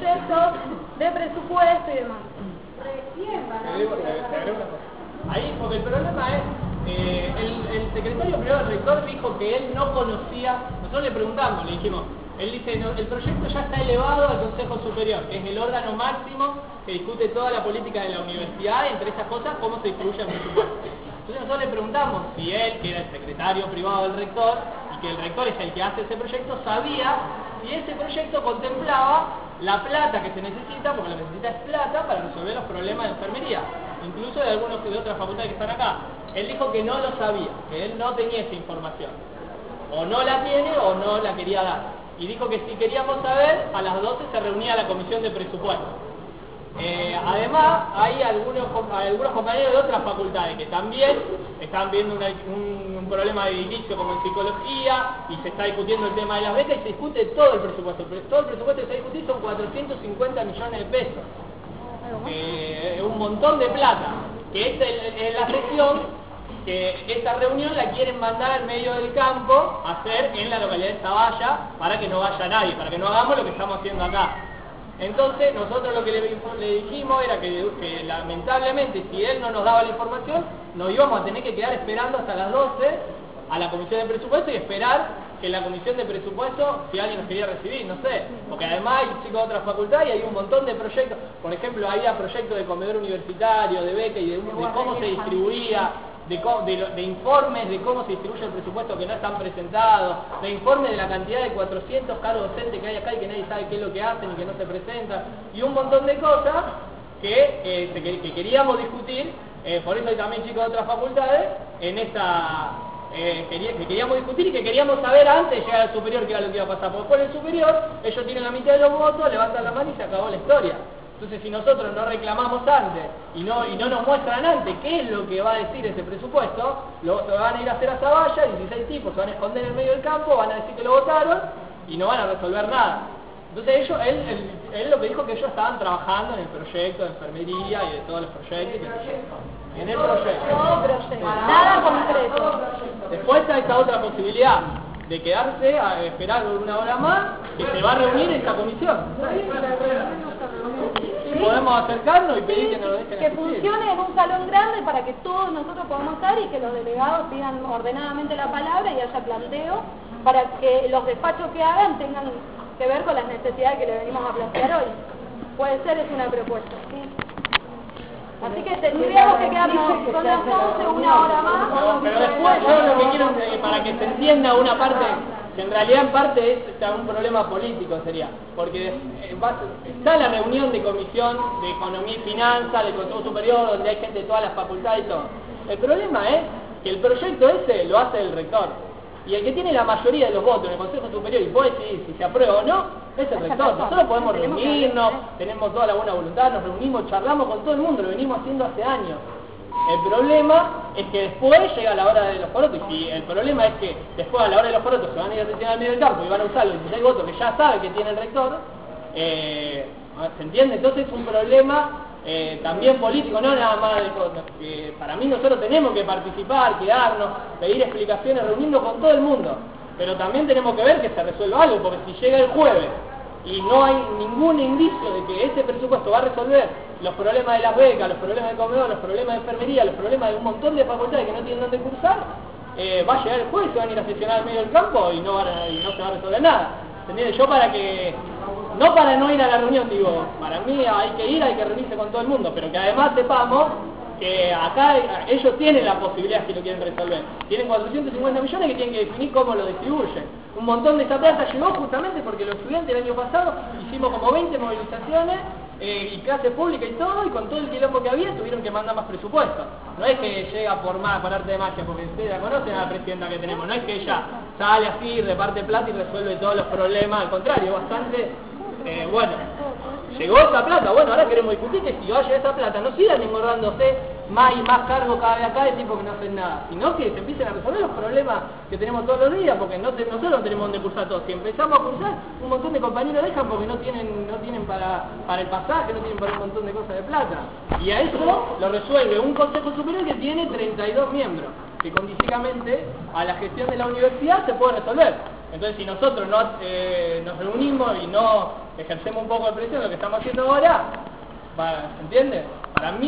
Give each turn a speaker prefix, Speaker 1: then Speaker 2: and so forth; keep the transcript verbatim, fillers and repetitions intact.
Speaker 1: proyectos de presupuesto y demás.
Speaker 2: Ahí, porque el problema es, eh, el, el secretario privado del rector dijo que él no conocía, nosotros le preguntamos, le dijimos, él dice, no, el proyecto ya está elevado al Consejo Superior, que es el órgano máximo que discute toda la política de la universidad, entre esas cosas, cómo se distribuye el presupuesto. Entonces nosotros le preguntamos si él, que era el secretario privado del rector, y que el rector es el que hace ese proyecto, sabía si ese proyecto contemplaba la plata que se necesita, porque lo que necesita es plata para resolver los problemas de enfermería, incluso de algunos de otras facultades que están acá. Él dijo que no lo sabía, que él no tenía esa información. O no la tiene o no la quería dar. Y dijo que si queríamos saber, a las doce se reunía la comisión de presupuesto. Eh, además, hay algunos, algunos compañeros de otras facultades que también están viendo una, un, un problema de edificio como en psicología y se está discutiendo el tema de las becas y se discute todo el presupuesto. Todo el presupuesto que se discute son cuatrocientos cincuenta millones de pesos. Eh, un montón de plata, que es, el, es la sesión que esta reunión la quieren mandar al medio del campo a hacer en la localidad de Zavalla para que no vaya nadie, para que no hagamos lo que estamos haciendo acá. Entonces nosotros lo que le, le dijimos era que, que lamentablemente si él no nos daba la información, nos íbamos a tener que quedar esperando hasta las doce a la comisión de presupuesto y esperar que la comisión de presupuesto, si alguien nos quería recibir, no sé, porque además hay chicos de otra facultad y hay un montón de proyectos, por ejemplo había proyectos de comedor universitario, de beca y de, de cómo se distribuía, de, de, de informes de cómo se distribuye el presupuesto que no están presentados, de informes de la cantidad de cuatrocientos cargos docentes que hay acá y que nadie sabe qué es lo que hacen y que no se presentan, y un montón de cosas que, eh, que, que queríamos discutir, eh, por eso hay también chicos de otras facultades, en esta... Eh, quería, que queríamos discutir y que queríamos saber antes de llegar al superior qué era lo que iba a pasar, porque por el superior ellos tienen la mitad de los votos, levantan la mano y se acabó la historia. Entonces si nosotros no reclamamos antes y no, y no nos muestran antes qué es lo que va a decir ese presupuesto, lo, se van a ir a hacer a Zavalla, dieciséis tipos se van a esconder en el medio del campo, van a decir que lo votaron y no van a resolver nada. Entonces ellos, él, él, él lo que dijo que ellos estaban trabajando en el proyecto de enfermería y de todos los proyectos. Y en el proyecto.
Speaker 1: No proyecto, nada concreto.
Speaker 2: Después está esta otra posibilidad de quedarse a esperar una hora más que se va a reunir esta comisión. Sí, podemos acercarnos y pedir que nos lo dejen
Speaker 1: que funcione en un salón grande para que todos nosotros podamos estar y que los delegados pidan ordenadamente la palabra y haya planteo para que los despachos que hagan tengan que ver con las necesidades que le venimos a plantear hoy. Puede ser, es una propuesta, ¿sí? Así que tendríamos que quedarnos con las once, una hora más.
Speaker 2: No, pero después yo lo que quiero es que para que se entienda una parte, que en realidad en parte es o sea, un problema político sería, porque eh, va, está la reunión de comisión de economía y finanzas, del Consejo Superior, donde hay gente de todas las facultades y todo. El problema es que el proyecto ese lo hace el rector. Y el que tiene la mayoría de los votos en el Consejo Superior y puede decidir si se aprueba o no, es el rector. Nosotros podemos reunirnos, tenemos toda la buena voluntad, nos reunimos, charlamos con todo el mundo, lo venimos haciendo hace años. El problema es que después llega la hora de los porotos, y si el problema es que después a la hora de los porotos se van a ir a sesionar al medio del campo y van a usar los dieciséis votos que ya sabe que tiene el rector, eh, ¿se entiende? Entonces es un problema Eh, también político, no nada más de cosas. Eh, para mí nosotros tenemos que participar, quedarnos, pedir explicaciones, reunirnos con todo el mundo, pero también tenemos que ver que se resuelva algo, porque si llega el jueves y no hay ningún indicio de que ese presupuesto va a resolver los problemas de las becas, los problemas de comedor, los problemas de enfermería, los problemas de un montón de facultades que no tienen dónde cursar, eh, va a llegar el jueves, se van a ir a sesionar al medio del campo y no, van a, y no se va a resolver nada. ¿Entendés? Yo para que... No para no ir a la reunión, digo, para mí hay que ir, hay que reunirse con todo el mundo, pero que además sepamos que acá ellos tienen la posibilidad si lo quieren resolver. Tienen cuatrocientos cincuenta millones que tienen que definir cómo lo distribuyen. Un montón de esta plata llegó justamente porque los estudiantes el año pasado hicimos como veinte movilizaciones eh, y clase pública y todo, y con todo el quilombo que había tuvieron que mandar más presupuesto. No es que llega por más, por arte de magia, porque ustedes la conocen a la presidenta que tenemos, no es que ella sale así, reparte plata y resuelve todos los problemas, al contrario, bastante... Eh, bueno, llegó esa plata, bueno, ahora queremos discutir que si vaya esa plata no sigan engordándose más y más cargos cada vez acá de tipo que no hacen nada, sino que se empiecen a resolver los problemas que tenemos todos los días, porque no te, nosotros no tenemos donde cursar todos. Si empezamos a cursar, un montón de compañeros dejan porque no tienen no tienen para, para el pasaje, no tienen para un montón de cosas de plata. Y a eso lo resuelve un Consejo Superior que tiene treinta y dos miembros, que condiciamente a la gestión de la universidad se puede resolver. Entonces, si nosotros no eh, nos reunimos y no ejercemos un poco de presión, lo que estamos haciendo ahora, va, ¿se entiende? Para mí